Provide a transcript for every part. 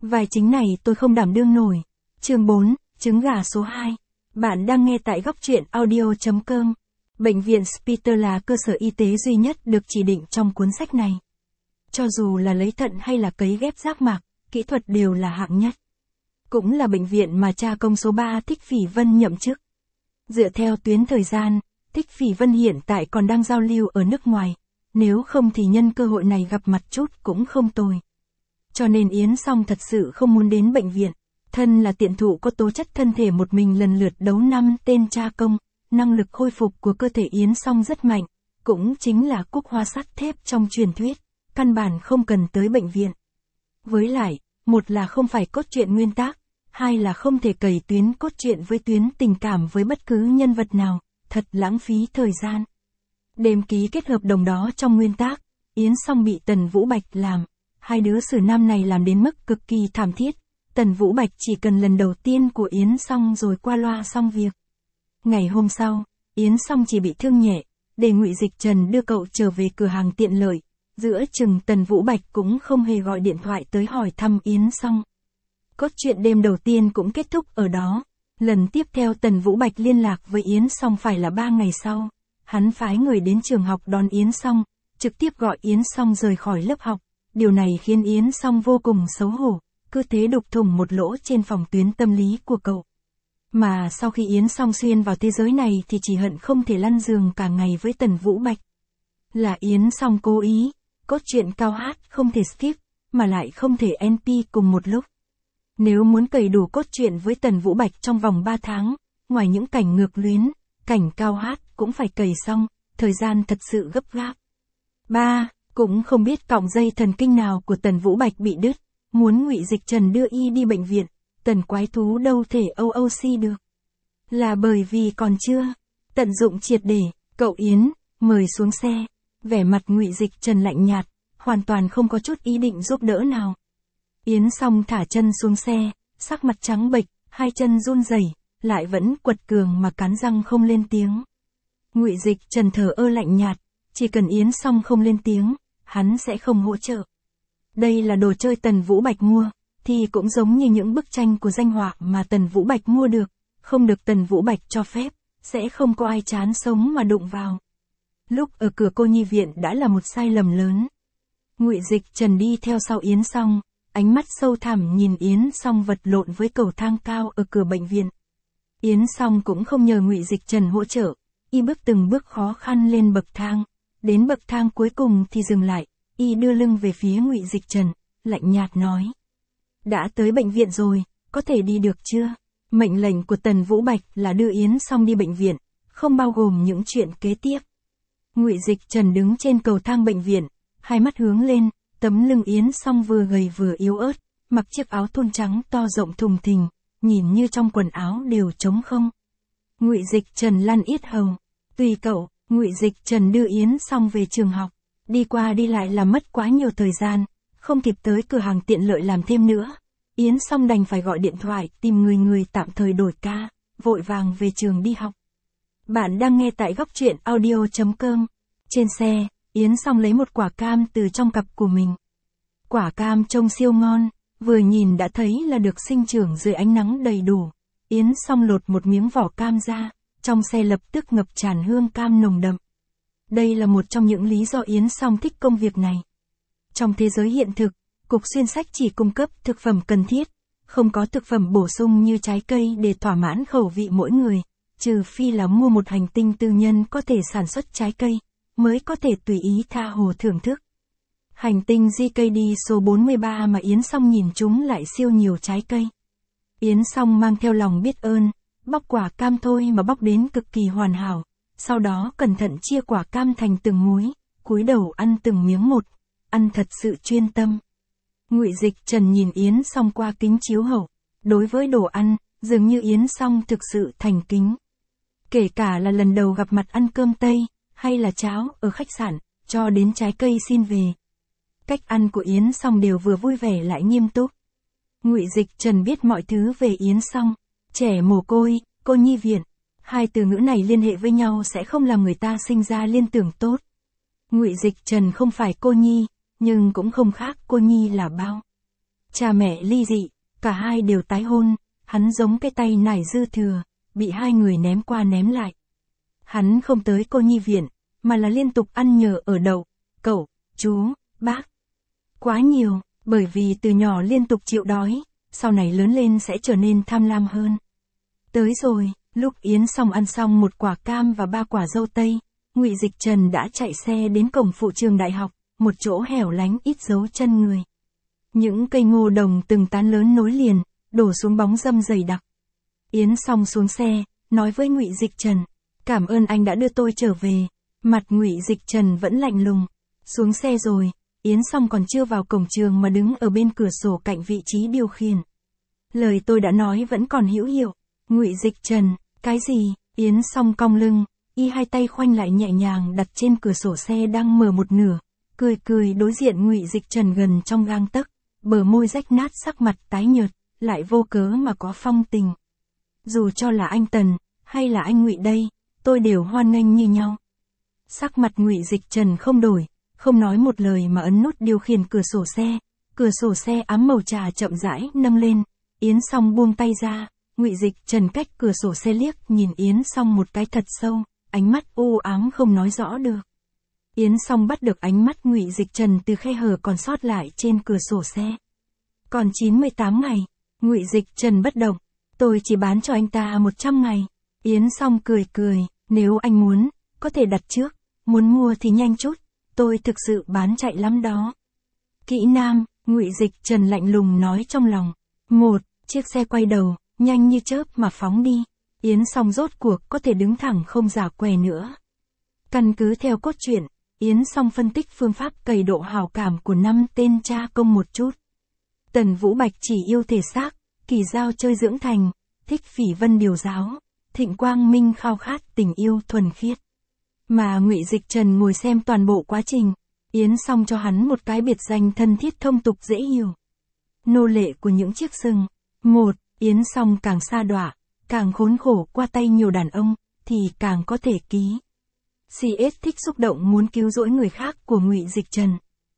Vai chính này tôi không đảm đương nổi. Chương 4, trứng gà số 2. Bạn đang nghe tại góc truyện audio.com. Bệnh viện Spitzer là cơ sở y tế duy nhất được chỉ định trong cuốn sách này. Cho dù là lấy thận hay là cấy ghép giác mạc, kỹ thuật đều là hạng nhất. Cũng là bệnh viện mà cha công số 3 Thích Phỉ Vân nhậm chức. Dựa theo tuyến thời gian, Thích Phỉ Vân hiện tại còn đang giao lưu ở nước ngoài, nếu không thì nhân cơ hội này gặp mặt chút cũng không tồi. Cho nên Yến Song thật sự không muốn đến bệnh viện, thân là tiện thụ có tố chất thân thể một mình lần lượt đấu 5 tên cha công, năng lực khôi phục của cơ thể Yến Song rất mạnh, cũng chính là cúc hoa sắt thép trong truyền thuyết, căn bản không cần tới bệnh viện. Với lại, một là không phải cốt truyện nguyên tác, hai là không thể cầy tuyến cốt truyện với tuyến tình cảm với bất cứ nhân vật nào, thật lãng phí thời gian. Đêm ký kết hợp đồng đó trong nguyên tác, Yến Song bị Tần Vũ Bạch làm, hai đứa xử nam này làm đến mức cực kỳ thảm thiết, Tần Vũ Bạch chỉ cần lần đầu tiên của Yến Song rồi qua loa xong việc. Ngày hôm sau, Yến Song chỉ bị thương nhẹ, để Ngụy Dịch Trần đưa cậu trở về cửa hàng tiện lợi, giữa chừng Tần Vũ Bạch cũng không hề gọi điện thoại tới hỏi thăm Yến Song. Cốt truyện đêm đầu tiên cũng kết thúc ở đó, lần tiếp theo Tần Vũ Bạch liên lạc với Yến Song phải là 3 ngày sau, hắn phái người đến trường học đón Yến Song, trực tiếp gọi Yến Song rời khỏi lớp học, điều này khiến Yến Song vô cùng xấu hổ, cứ thế đục thủng một lỗ trên phòng tuyến tâm lý của cậu. Mà sau khi Yến Song xuyên vào thế giới này thì chỉ hận không thể lăn giường cả ngày với Tần Vũ Bạch. Là Yến Song cố ý, cốt truyện cao hát không thể skip, mà lại không thể NP cùng một lúc. Nếu muốn cày đủ cốt truyện với Tần Vũ Bạch trong vòng 3 tháng, ngoài những cảnh ngược luyến, cảnh cao hát cũng phải cày xong, thời gian thật sự gấp gáp. 3. Cũng không biết cọng dây thần kinh nào của Tần Vũ Bạch bị đứt, muốn Ngụy Dịch Trần đưa y đi bệnh viện, Tần quái thú đâu thể OOC được. Là bởi vì còn chưa tận dụng triệt để, cậu Yến, mời xuống xe, vẻ mặt Ngụy Dịch Trần lạnh nhạt, hoàn toàn không có chút ý định giúp đỡ nào. Yến Song thả chân xuống xe, sắc mặt trắng bệch, hai chân run rẩy, lại vẫn quật cường mà cắn răng không lên tiếng. Ngụy Dịch Trần thờ ơ lạnh nhạt, chỉ cần Yến Song không lên tiếng, hắn sẽ không hỗ trợ. Đây là đồ chơi Tần Vũ Bạch mua, thì cũng giống như những bức tranh của danh họa mà Tần Vũ Bạch mua được, không được Tần Vũ Bạch cho phép, sẽ không có ai chán sống mà đụng vào. Lúc ở cửa cô nhi viện đã là một sai lầm lớn. Ngụy Dịch Trần đi theo sau Yến Song, ánh mắt sâu thẳm nhìn Yến Song vật lộn với cầu thang cao ở cửa bệnh viện. Yến Song cũng không nhờ Ngụy Dịch Trần hỗ trợ, y bước từng bước khó khăn lên bậc thang, đến bậc thang cuối cùng thì dừng lại, y đưa lưng về phía Ngụy Dịch Trần, lạnh nhạt nói: "Đã tới bệnh viện rồi, có thể đi được chưa?" Mệnh lệnh của Tần Vũ Bạch là đưa Yến Song đi bệnh viện, không bao gồm những chuyện kế tiếp. Ngụy Dịch Trần đứng trên cầu thang bệnh viện, hai mắt hướng lên, tấm lưng Yến Song vừa gầy vừa yếu ớt, mặc chiếc áo thun trắng to rộng thùng thình, nhìn như trong quần áo đều trống không. Ngụy Dịch Trần lăn yết hầu, "Tùy cậu." Ngụy Dịch Trần đưa Yến Song về trường học, đi qua đi lại là mất quá nhiều thời gian, không kịp tới cửa hàng tiện lợi làm thêm nữa. Yến Song đành phải gọi điện thoại tìm người tạm thời đổi ca, vội vàng về trường đi học. Bạn đang nghe tại góc truyện audio.com. Trên xe, Yến Song lấy một quả cam từ trong cặp của mình. Quả cam trông siêu ngon, vừa nhìn đã thấy là được sinh trưởng dưới ánh nắng đầy đủ. Yến Song lột một miếng vỏ cam ra, trong xe lập tức ngập tràn hương cam nồng đậm. Đây là một trong những lý do Yến Song thích công việc này. Trong thế giới hiện thực, Cục Xuyên Sách chỉ cung cấp thực phẩm cần thiết, không có thực phẩm bổ sung như trái cây để thỏa mãn khẩu vị mỗi người, trừ phi là mua một hành tinh tư nhân có thể sản xuất trái cây, mới có thể tùy ý tha hồ thưởng thức. Hành tinh GKD số 43 mà Yến Song nhìn chúng lại siêu nhiều trái cây. Yến Song mang theo lòng biết ơn, bóc quả cam thôi mà bóc đến cực kỳ hoàn hảo, sau đó cẩn thận chia quả cam thành từng múi, cúi đầu ăn từng miếng một, ăn thật sự chuyên tâm. Ngụy Dịch Trần nhìn Yến Song qua kính chiếu hậu, đối với đồ ăn, dường như Yến Song thực sự thành kính. Kể cả là lần đầu gặp mặt ăn cơm Tây, hay là cháo ở khách sạn, cho đến trái cây xin về. Cách ăn của Yến Song đều vừa vui vẻ lại nghiêm túc. Ngụy Dịch Trần biết mọi thứ về Yến Song, trẻ mồ côi, cô nhi viện, hai từ ngữ này liên hệ với nhau sẽ không làm người ta sinh ra liên tưởng tốt. Ngụy Dịch Trần không phải cô nhi, nhưng cũng không khác cô nhi là bao. Cha mẹ ly dị, cả hai đều tái hôn, hắn giống cái tay nải dư thừa, bị hai người ném qua ném lại. Hắn không tới cô nhi viện, mà là liên tục ăn nhờ ở đậu, cậu, chú, bác. Quá nhiều, bởi vì từ nhỏ liên tục chịu đói, sau này lớn lên sẽ trở nên tham lam hơn. Tới rồi, lúc Yến Song ăn xong một quả cam và 3 quả dâu tây, Ngụy Dịch Trần đã chạy xe đến cổng phụ trường đại học, một chỗ hẻo lánh ít dấu chân người. Những cây ngô đồng từng tán lớn nối liền, đổ xuống bóng râm dày đặc. Yến Song xuống xe, nói với Ngụy Dịch Trần, cảm ơn anh đã đưa tôi trở về. Mặt Ngụy Dịch Trần vẫn lạnh lùng. Xuống xe rồi, Yến Song còn chưa vào cổng trường mà đứng ở bên cửa sổ cạnh vị trí điều khiển. Lời tôi đã nói vẫn còn hữu hiệu. Ngụy Dịch Trần, cái gì? Yến Song cong lưng, y hai tay khoanh lại nhẹ nhàng đặt trên cửa sổ xe đang mở một nửa, cười cười đối diện Ngụy Dịch Trần gần trong gang tấc, bờ môi rách nát, sắc mặt tái nhợt, lại vô cớ mà có phong tình. Dù cho là anh Tần, hay là anh Ngụy đây, tôi đều hoan nghênh như nhau. Sắc mặt Ngụy Dịch Trần không đổi, không nói một lời mà ấn nút điều khiển cửa sổ xe ám màu trà chậm rãi nâng lên. Yến Song buông tay ra, Ngụy Dịch Trần cách cửa sổ xe liếc nhìn Yến Song một cái thật sâu, ánh mắt u ám không nói rõ được. Yến Song bắt được ánh mắt Ngụy Dịch Trần từ khe hở còn sót lại trên cửa sổ xe. Còn 98 ngày, Ngụy Dịch Trần bất động, tôi chỉ bán cho anh ta 100 ngày. Yến Song cười cười, nếu anh muốn, có thể đặt trước, muốn mua thì nhanh chút, tôi thực sự bán chạy lắm đó. Kỹ nam, Ngụy Dịch Trần lạnh lùng nói trong lòng. Một, chiếc xe quay đầu, nhanh như chớp mà phóng đi. Yến Song rốt cuộc có thể đứng thẳng không giả què nữa. Căn cứ theo cốt truyện, Yến Song phân tích phương pháp cày độ hảo cảm của 5 tên cha công một chút. Tần Vũ Bạch chỉ yêu thể xác, Kỳ Giao chơi dưỡng thành, Thích Phỉ Vân điều giáo, Thịnh Quang Minh khao khát tình yêu thuần khiết. Mà Ngụy Dịch Trần ngồi xem toàn bộ quá trình, Yến Song cho hắn một cái biệt danh thân thiết thông tục dễ hiểu. Nô lệ của những chiếc sừng. Một, Yến Song càng sa đọa, càng khốn khổ qua tay nhiều đàn ông, thì càng có thể ký. CS thích xúc động muốn cứu rỗi người khác của Ngụy Dịch Trần.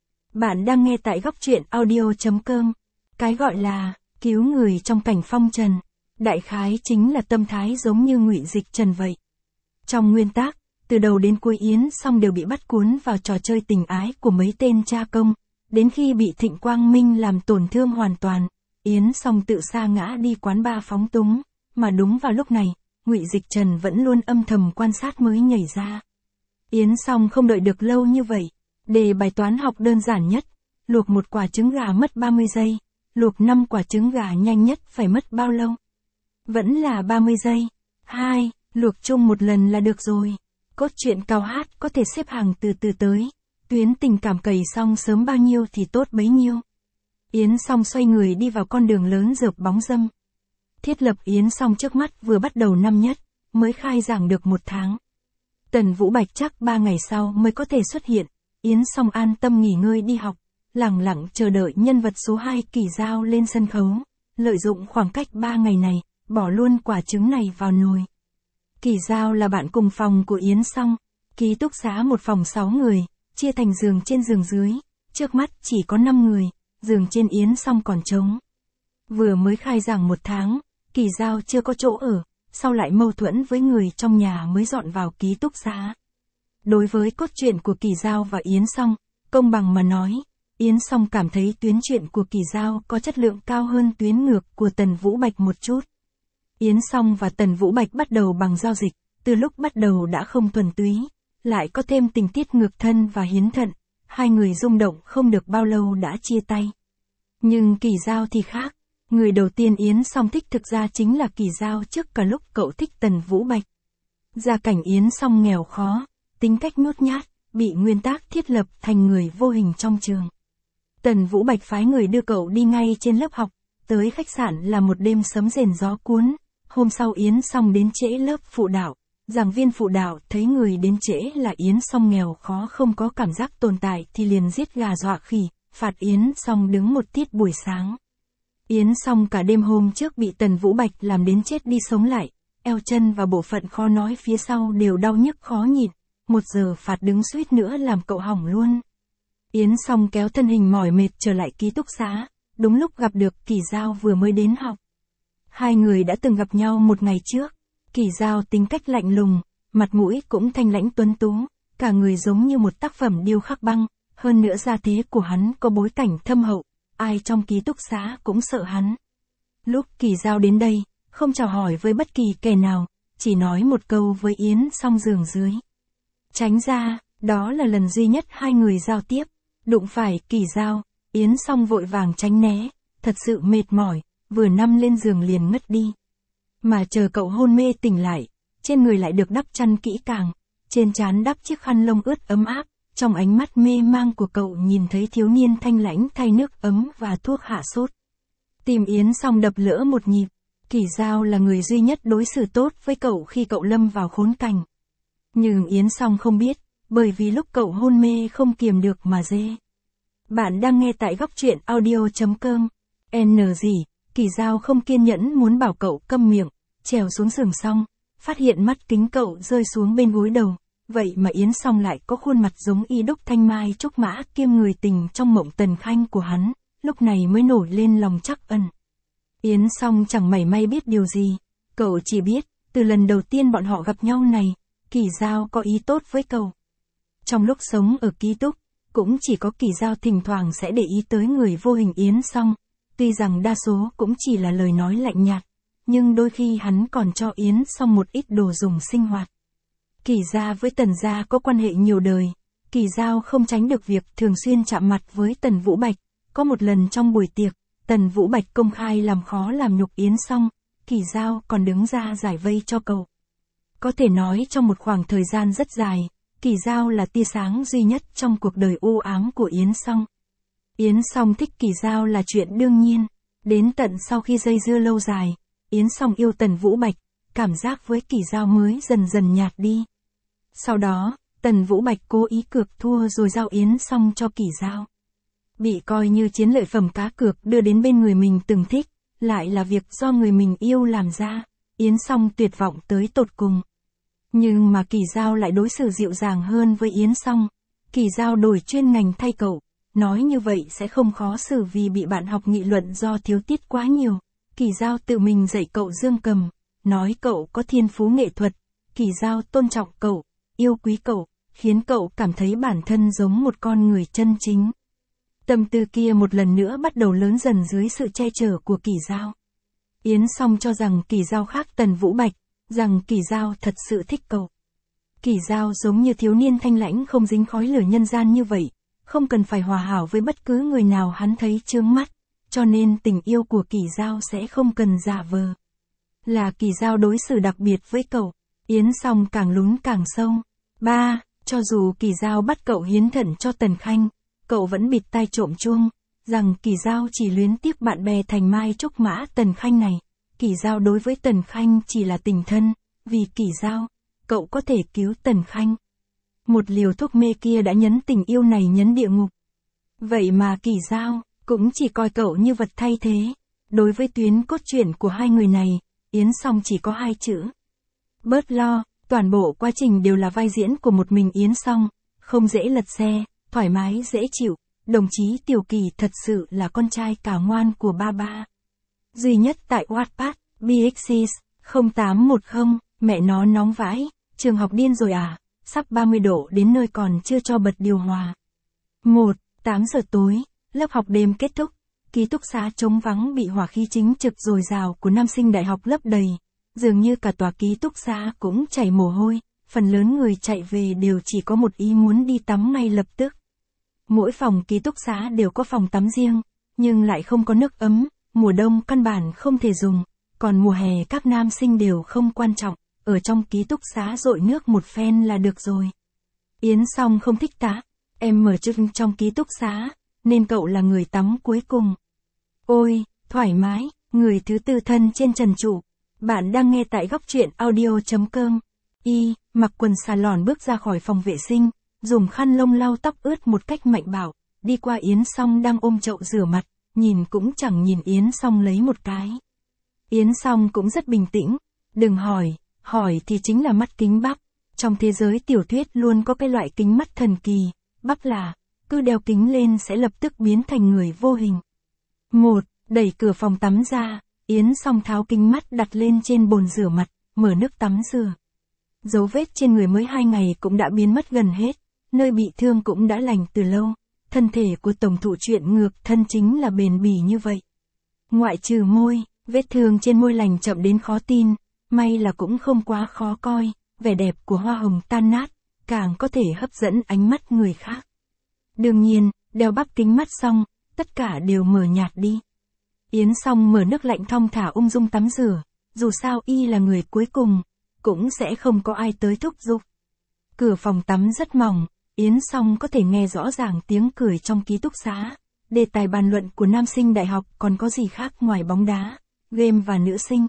Bạn đang nghe tại góc truyện audio.com. Cái gọi là cứu người trong cảnh phong trần, đại khái chính là tâm thái giống như Ngụy Dịch Trần vậy. Trong nguyên tác, từ đầu đến cuối Yến Song đều bị bắt cuốn vào trò chơi tình ái của mấy tên cha công, đến khi bị Thịnh Quang Minh làm tổn thương hoàn toàn, Yến Song tự sa ngã đi quán bar phóng túng, mà đúng vào lúc này, Ngụy Dịch Trần vẫn luôn âm thầm quan sát mới nhảy ra. Yến Song không đợi được lâu như vậy, đề bài toán học đơn giản nhất, luộc một quả trứng gà mất 30 giây, luộc 5 quả trứng gà nhanh nhất phải mất bao lâu? Vẫn là 30 giây. 2. Luộc chung một lần là được rồi. Cốt truyện cao hát có thể xếp hàng từ từ tới, tuyến tình cảm cày xong sớm bao nhiêu thì tốt bấy nhiêu. Yến Song xoay người đi vào con đường lớn rợp bóng râm. Thiết lập Yến Song trước mắt vừa bắt đầu năm nhất, mới khai giảng được 1 tháng. Tần Vũ Bạch chắc 3 ngày sau mới có thể xuất hiện, Yến Song an tâm nghỉ ngơi đi học, lẳng lặng chờ đợi nhân vật số 2 Kỳ Giao lên sân khấu, lợi dụng khoảng cách 3 ngày này, bỏ luôn quả trứng này vào nồi. Kỳ Giao là bạn cùng phòng của Yến Song, ký túc xá một phòng 6 người, chia thành giường trên giường dưới, trước mắt chỉ có 5 người, giường trên Yến Song còn trống. Vừa mới khai giảng 1 tháng, Kỳ Giao chưa có chỗ ở, sau lại mâu thuẫn với người trong nhà mới dọn vào ký túc xá. Đối với cốt truyện của Kỳ Giao và Yến Song, công bằng mà nói, Yến Song cảm thấy tuyến truyện của Kỳ Giao có chất lượng cao hơn tuyến ngược của Tần Vũ Bạch một chút. Yến Song và Tần Vũ Bạch bắt đầu bằng giao dịch, từ lúc bắt đầu đã không thuần túy, lại có thêm tình tiết ngược thân và hiến thận, hai người rung động không được bao lâu đã chia tay. Nhưng Kỳ Giao thì khác, người đầu tiên Yến Song thích thực ra chính là Kỳ Giao trước cả lúc cậu thích Tần Vũ Bạch. Gia cảnh Yến Song nghèo khó, tính cách nhút nhát, bị nguyên tác thiết lập thành người vô hình trong trường. Tần Vũ Bạch phái người đưa cậu đi ngay trên lớp học, tới khách sạn là một đêm sấm rền gió cuốn. Hôm sau Yến Song đến trễ lớp phụ đạo, giảng viên phụ đạo thấy người đến trễ là Yến Song nghèo khó không có cảm giác tồn tại thì liền giết gà dọa khỉ, phạt Yến Song đứng một tiết buổi sáng. Yến Song cả đêm hôm trước bị Tần Vũ Bạch làm đến chết đi sống lại, eo chân và bộ phận khó nói phía sau đều đau nhức khó nhịn, 1 giờ phạt đứng suýt nữa làm cậu hỏng luôn. Yến Song kéo thân hình mỏi mệt trở lại ký túc xá, đúng lúc gặp được Kỳ Dao vừa mới đến học. Hai người đã từng gặp nhau một ngày trước. Kỳ Dao tính cách lạnh lùng, mặt mũi cũng thanh lãnh tuấn tú, cả người giống như một tác phẩm điêu khắc băng, hơn nữa gia thế của hắn có bối cảnh thâm hậu, ai trong ký túc xá cũng sợ hắn. Lúc Kỳ Dao đến đây, không chào hỏi với bất kỳ kẻ nào, chỉ nói một câu với Yến Song giường dưới. Tránh ra, đó là lần duy nhất hai người giao tiếp, đụng phải Kỳ Dao, Yến Song vội vàng tránh né, thật sự mệt mỏi, vừa nằm lên giường liền ngất đi. Mà chờ cậu hôn mê tỉnh lại, trên người lại được đắp chăn kỹ càng, trên trán đắp chiếc khăn lông ướt ấm áp, trong ánh mắt mê mang của cậu nhìn thấy thiếu niên thanh lãnh thay nước ấm và thuốc hạ sốt. Tim Yến Song đập lỡ một nhịp, Kỳ Dao là người duy nhất đối xử tốt với cậu khi cậu lâm vào khốn cảnh. Nhưng Yến Song không biết, bởi vì lúc cậu hôn mê không kiềm được mà dê. Bạn đang nghe tại góc truyện audio.com. N gì, Kỳ Dao không kiên nhẫn muốn bảo cậu câm miệng, trèo xuống giường xong, phát hiện mắt kính cậu rơi xuống bên gối đầu, vậy mà Yến Song lại có khuôn mặt giống y đúc thanh mai trúc mã kiêm người tình trong mộng Tần Khanh của hắn, lúc này mới nổi lên lòng trắc ẩn. Yến Song chẳng mảy may biết điều gì, cậu chỉ biết, từ lần đầu tiên bọn họ gặp nhau này, Kỳ Dao có ý tốt với cậu. Trong lúc sống ở ký túc, cũng chỉ có Kỳ Dao thỉnh thoảng sẽ để ý tới người vô hình Yến Song, tuy rằng đa số cũng chỉ là lời nói lạnh nhạt, nhưng đôi khi hắn còn cho Yến Song một ít đồ dùng sinh hoạt. Kỳ gia với Tần gia có quan hệ nhiều đời, Kỳ Dao không tránh được việc thường xuyên chạm mặt với Tần Vũ Bạch, có một lần trong buổi tiệc, Tần Vũ Bạch công khai làm khó làm nhục Yến Song, Kỳ Dao còn đứng ra giải vây cho cậu. Có thể nói trong một khoảng thời gian rất dài, Kỳ Dao là tia sáng duy nhất trong cuộc đời u ám của Yến Song. Yến Song thích Kỳ Dao là chuyện đương nhiên, đến tận sau khi dây dưa lâu dài, Yến Song yêu Tần Vũ Bạch, cảm giác với Kỳ Dao mới dần dần nhạt đi. Sau đó, Tần Vũ Bạch cố ý cược thua rồi giao Yến Song cho Kỳ Dao. Bị coi như chiến lợi phẩm cá cược đưa đến bên người mình từng thích, lại là việc do người mình yêu làm ra, Yến Song tuyệt vọng tới tột cùng. Nhưng mà Kỳ Dao lại đối xử dịu dàng hơn với Yến Song. Kỳ Dao đổi chuyên ngành thay cậu, nói như vậy sẽ không khó xử vì bị bạn học nghị luận do thiếu tiết quá nhiều. Kỳ Dao tự mình dạy cậu dương cầm, nói cậu có thiên phú nghệ thuật. Kỳ Dao tôn trọng cậu, yêu quý cậu, khiến cậu cảm thấy bản thân giống một con người chân chính. Tâm tư kia một lần nữa bắt đầu lớn dần dưới sự che chở của Kỳ Dao. Yến Song cho rằng Kỳ Dao khác Tần Vũ Bạch, rằng Kỳ Dao thật sự thích cậu. Kỳ Dao giống như thiếu niên thanh lãnh không dính khói lửa nhân gian như vậy, không cần phải hòa hảo với bất cứ người nào hắn thấy chướng mắt, cho nên tình yêu của Kỳ Dao sẽ không cần giả vờ. Là Kỳ Dao đối xử đặc biệt với cậu, Yến Song càng lún càng sâu. 3. Cho dù Kỳ Dao bắt cậu hiến thận cho Tần Khanh, cậu vẫn bịt tai trộm chuông, rằng Kỳ Dao chỉ luyến tiếc bạn bè thành mai trúc mã Tần Khanh này. Kỳ Dao đối với Tần Khanh chỉ là tình thân, vì Kỳ Dao, cậu có thể cứu Tần Khanh. Một liều thuốc mê kia đã nhấn tình yêu này nhấn địa ngục. Vậy mà Kỳ Dao cũng chỉ coi cậu như vật thay thế. Đối với tuyến cốt truyện của hai người này, Yến Song chỉ có 2 chữ. Bớt lo, toàn bộ quá trình đều là vai diễn của một mình Yến Song, không dễ lật xe, thoải mái dễ chịu. Đồng chí Tiểu Kỳ thật sự là con trai cả ngoan của ba ba. Duy nhất tại Wattpad, BXS, 0810, mẹ nó nóng vãi, trường học điên rồi à, sắp 30 độ đến nơi còn chưa cho bật điều hòa. 8 giờ tối, lớp học đêm kết thúc, ký túc xá trống vắng bị hỏa khí chính trực dồi dào của nam sinh đại học lấp đầy, dường như cả tòa ký túc xá cũng chảy mồ hôi, phần lớn người chạy về đều chỉ có một ý muốn đi tắm ngay lập tức. Mỗi phòng ký túc xá đều có phòng tắm riêng, nhưng lại không có nước ấm, mùa đông căn bản không thể dùng, còn mùa hè các nam sinh đều không quan trọng, ở trong ký túc xá dội nước một phen là được rồi. Yến Song không thích tá, em mở trưng trong ký túc xá, nên cậu là người tắm cuối cùng. Ôi, thoải mái, người thứ tư thân trên trần trụ. Bạn đang nghe tại góc truyện audio.com. Mặc quần xà lòn bước ra khỏi phòng vệ sinh, dùng khăn lông lau tóc ướt một cách mạnh bạo, đi qua Yến Song đang ôm chậu rửa mặt, nhìn cũng chẳng nhìn Yến Song lấy một cái. Yến Song cũng rất bình tĩnh, đừng hỏi thì chính là mắt kính bắp. Trong thế giới tiểu thuyết luôn có cái loại kính mắt thần kỳ, bắp là, cứ đeo kính lên sẽ lập tức biến thành người vô hình. 1. Đẩy cửa phòng tắm ra, Yến Song tháo kính mắt đặt lên trên bồn rửa mặt, mở nước tắm rửa. Dấu vết trên người mới 2 ngày cũng đã biến mất gần hết, nơi bị thương cũng đã lành từ lâu. Thân thể của tổng thủ chuyện ngược thân chính là bền bỉ như vậy. Ngoại trừ môi, vết thương trên môi lành chậm đến khó tin, may là cũng không quá khó coi, vẻ đẹp của hoa hồng tan nát, càng có thể hấp dẫn ánh mắt người khác. Đương nhiên, đeo bắp kính mắt xong, tất cả đều mờ nhạt đi. Yến Song mở nước lạnh thong thả ung dung tắm rửa, dù sao y là người cuối cùng, cũng sẽ không có ai tới thúc giục. Cửa phòng tắm rất mỏng, Yến Song có thể nghe rõ ràng tiếng cười trong ký túc xá. Đề tài bàn luận của nam sinh đại học còn có gì khác ngoài bóng đá, game và nữ sinh.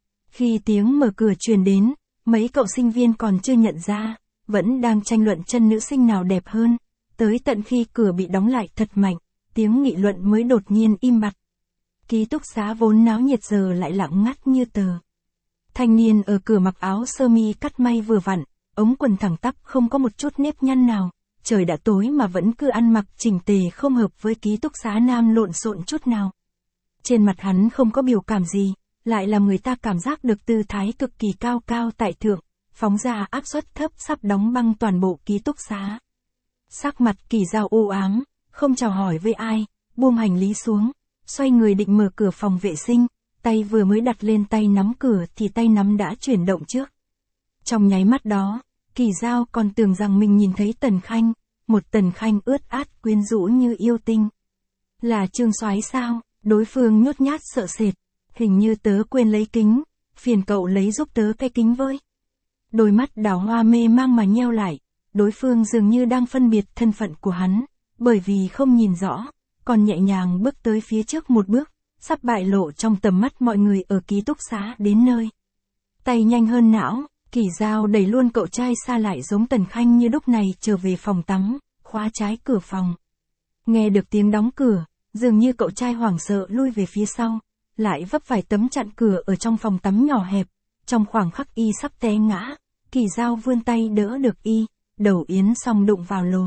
Khi tiếng mở cửa truyền đến, mấy cậu sinh viên còn chưa nhận ra, vẫn đang tranh luận chân nữ sinh nào đẹp hơn. Tới tận khi cửa bị đóng lại thật mạnh, tiếng nghị luận mới đột nhiên im bặt. Ký túc xá vốn náo nhiệt giờ lại lặng ngắt như tờ. Thanh niên ở cửa mặc áo sơ mi cắt may vừa vặn, ống quần thẳng tắp không có một chút nếp nhăn nào. Trời đã tối mà vẫn cứ ăn mặc chỉnh tề không hợp với ký túc xá nam lộn xộn chút nào. Trên mặt hắn không có biểu cảm gì, lại làm người ta cảm giác được tư thái cực kỳ cao cao tại thượng, phóng ra áp suất thấp sắp đóng băng toàn bộ ký túc xá. Sắc mặt Kỳ Dao u ám, không chào hỏi với ai, buông hành lý xuống, xoay người định mở cửa phòng vệ sinh, tay vừa mới đặt lên tay nắm cửa thì tay nắm đã chuyển động trước. Trong nháy mắt đó, Kỳ Dao còn tưởng rằng mình nhìn thấy Tần Khanh, một Tần Khanh ướt át quyến rũ như yêu tinh. Là Trương Soái sao? Đối phương nhút nhát sợ sệt, hình như tớ quên lấy kính, phiền cậu lấy giúp tớ cái kính với. Đôi mắt đào hoa mê mang mà nheo lại, đối phương dường như đang phân biệt thân phận của hắn, bởi vì không nhìn rõ, còn nhẹ nhàng bước tới phía trước một bước, sắp bại lộ trong tầm mắt mọi người ở ký túc xá đến nơi. Tay nhanh hơn não, Kỳ Dao đẩy luôn cậu trai xa lại giống Tần Khanh như lúc này trở về phòng tắm, khóa trái cửa phòng. Nghe được tiếng đóng cửa, dường như cậu trai hoảng sợ lui về phía sau, lại vấp phải tấm chặn cửa ở trong phòng tắm nhỏ hẹp. Trong khoảng khắc y sắp té ngã, Kỳ Dao vươn tay đỡ được y, đầu Yến Song đụng vào lồ.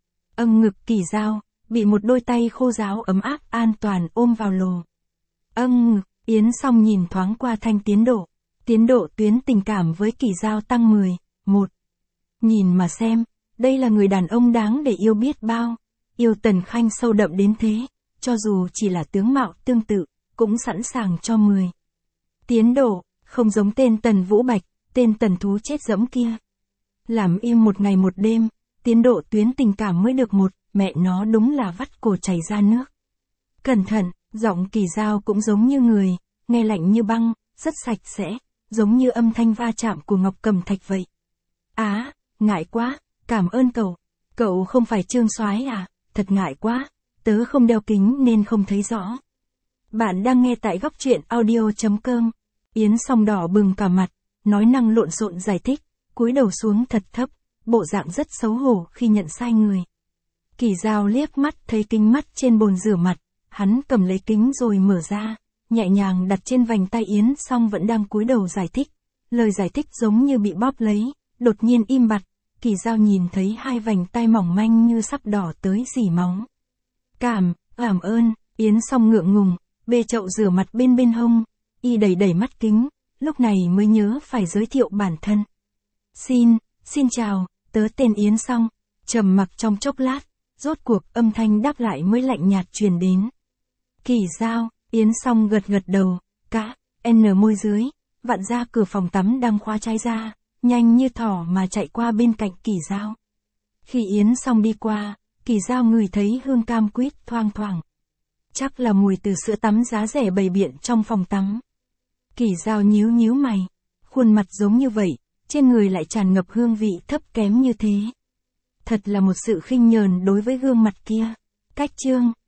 Ngực Kỳ Dao, bị một đôi tay khô ráo ấm áp an toàn ôm vào lồ. Ngực, Yến Song nhìn thoáng qua Thanh tiến độ tuyến tình cảm với Kỳ Dao tăng 11. Nhìn mà xem, đây là người đàn ông đáng để yêu biết bao, yêu Tần Khanh sâu đậm đến thế, cho dù chỉ là tướng mạo tương tự, cũng sẵn sàng cho 10. Tiến độ, không giống tên Tần Vũ Bạch, tên Tần thú chết dẫm kia. Làm im một ngày một đêm, tiến độ tuyến tình cảm mới được một, mẹ nó đúng là vắt cổ chảy ra nước. Cẩn thận, giọng Kỳ Dao cũng giống như người, nghe lạnh như băng, rất sạch sẽ, giống như âm thanh va chạm của ngọc cầm thạch vậy. Ngại quá, cảm ơn cậu. Cậu không phải Trương Soái à, thật ngại quá, tớ không đeo kính nên không thấy rõ. Bạn đang nghe tại góc truyện audio.com. Yến Song đỏ bừng cả mặt, nói năng lộn xộn giải thích, cúi đầu xuống thật thấp, bộ dạng rất xấu hổ khi nhận sai người. Kỳ Dao liếc mắt thấy kính mắt trên bồn rửa mặt, hắn cầm lấy kính rồi mở ra, nhẹ nhàng đặt trên vành tay Yến Song vẫn đang cúi đầu giải thích. Lời giải thích giống như bị bóp lấy, đột nhiên im bặt. Kỳ Dao nhìn thấy hai vành tay mỏng manh như sắp đỏ tới rỉ máu. Cảm ơn, Yến Song ngượng ngùng, bê chậu rửa mặt bên hông, y đẩy mắt kính, lúc này mới nhớ phải giới thiệu bản thân. Xin chào, tớ tên Yến Song. Trầm mặc trong chốc lát, rốt cuộc âm thanh đáp lại mới lạnh nhạt truyền đến. Kỳ Dao, Yến Song gật đầu, môi dưới, vặn ra cửa phòng tắm đang khóa trái ra, nhanh như thỏ mà chạy qua bên cạnh Kỳ Dao. Khi Yến Song đi qua, Kỳ Dao ngửi thấy hương cam quýt thoang thoảng. Chắc là mùi từ sữa tắm giá rẻ bày biện trong phòng tắm. Kỳ Dao nhíu mày, khuôn mặt giống như vậy, trên người lại tràn ngập hương vị thấp kém như thế. Thật là một sự khinh nhờn đối với gương mặt kia. Cách chương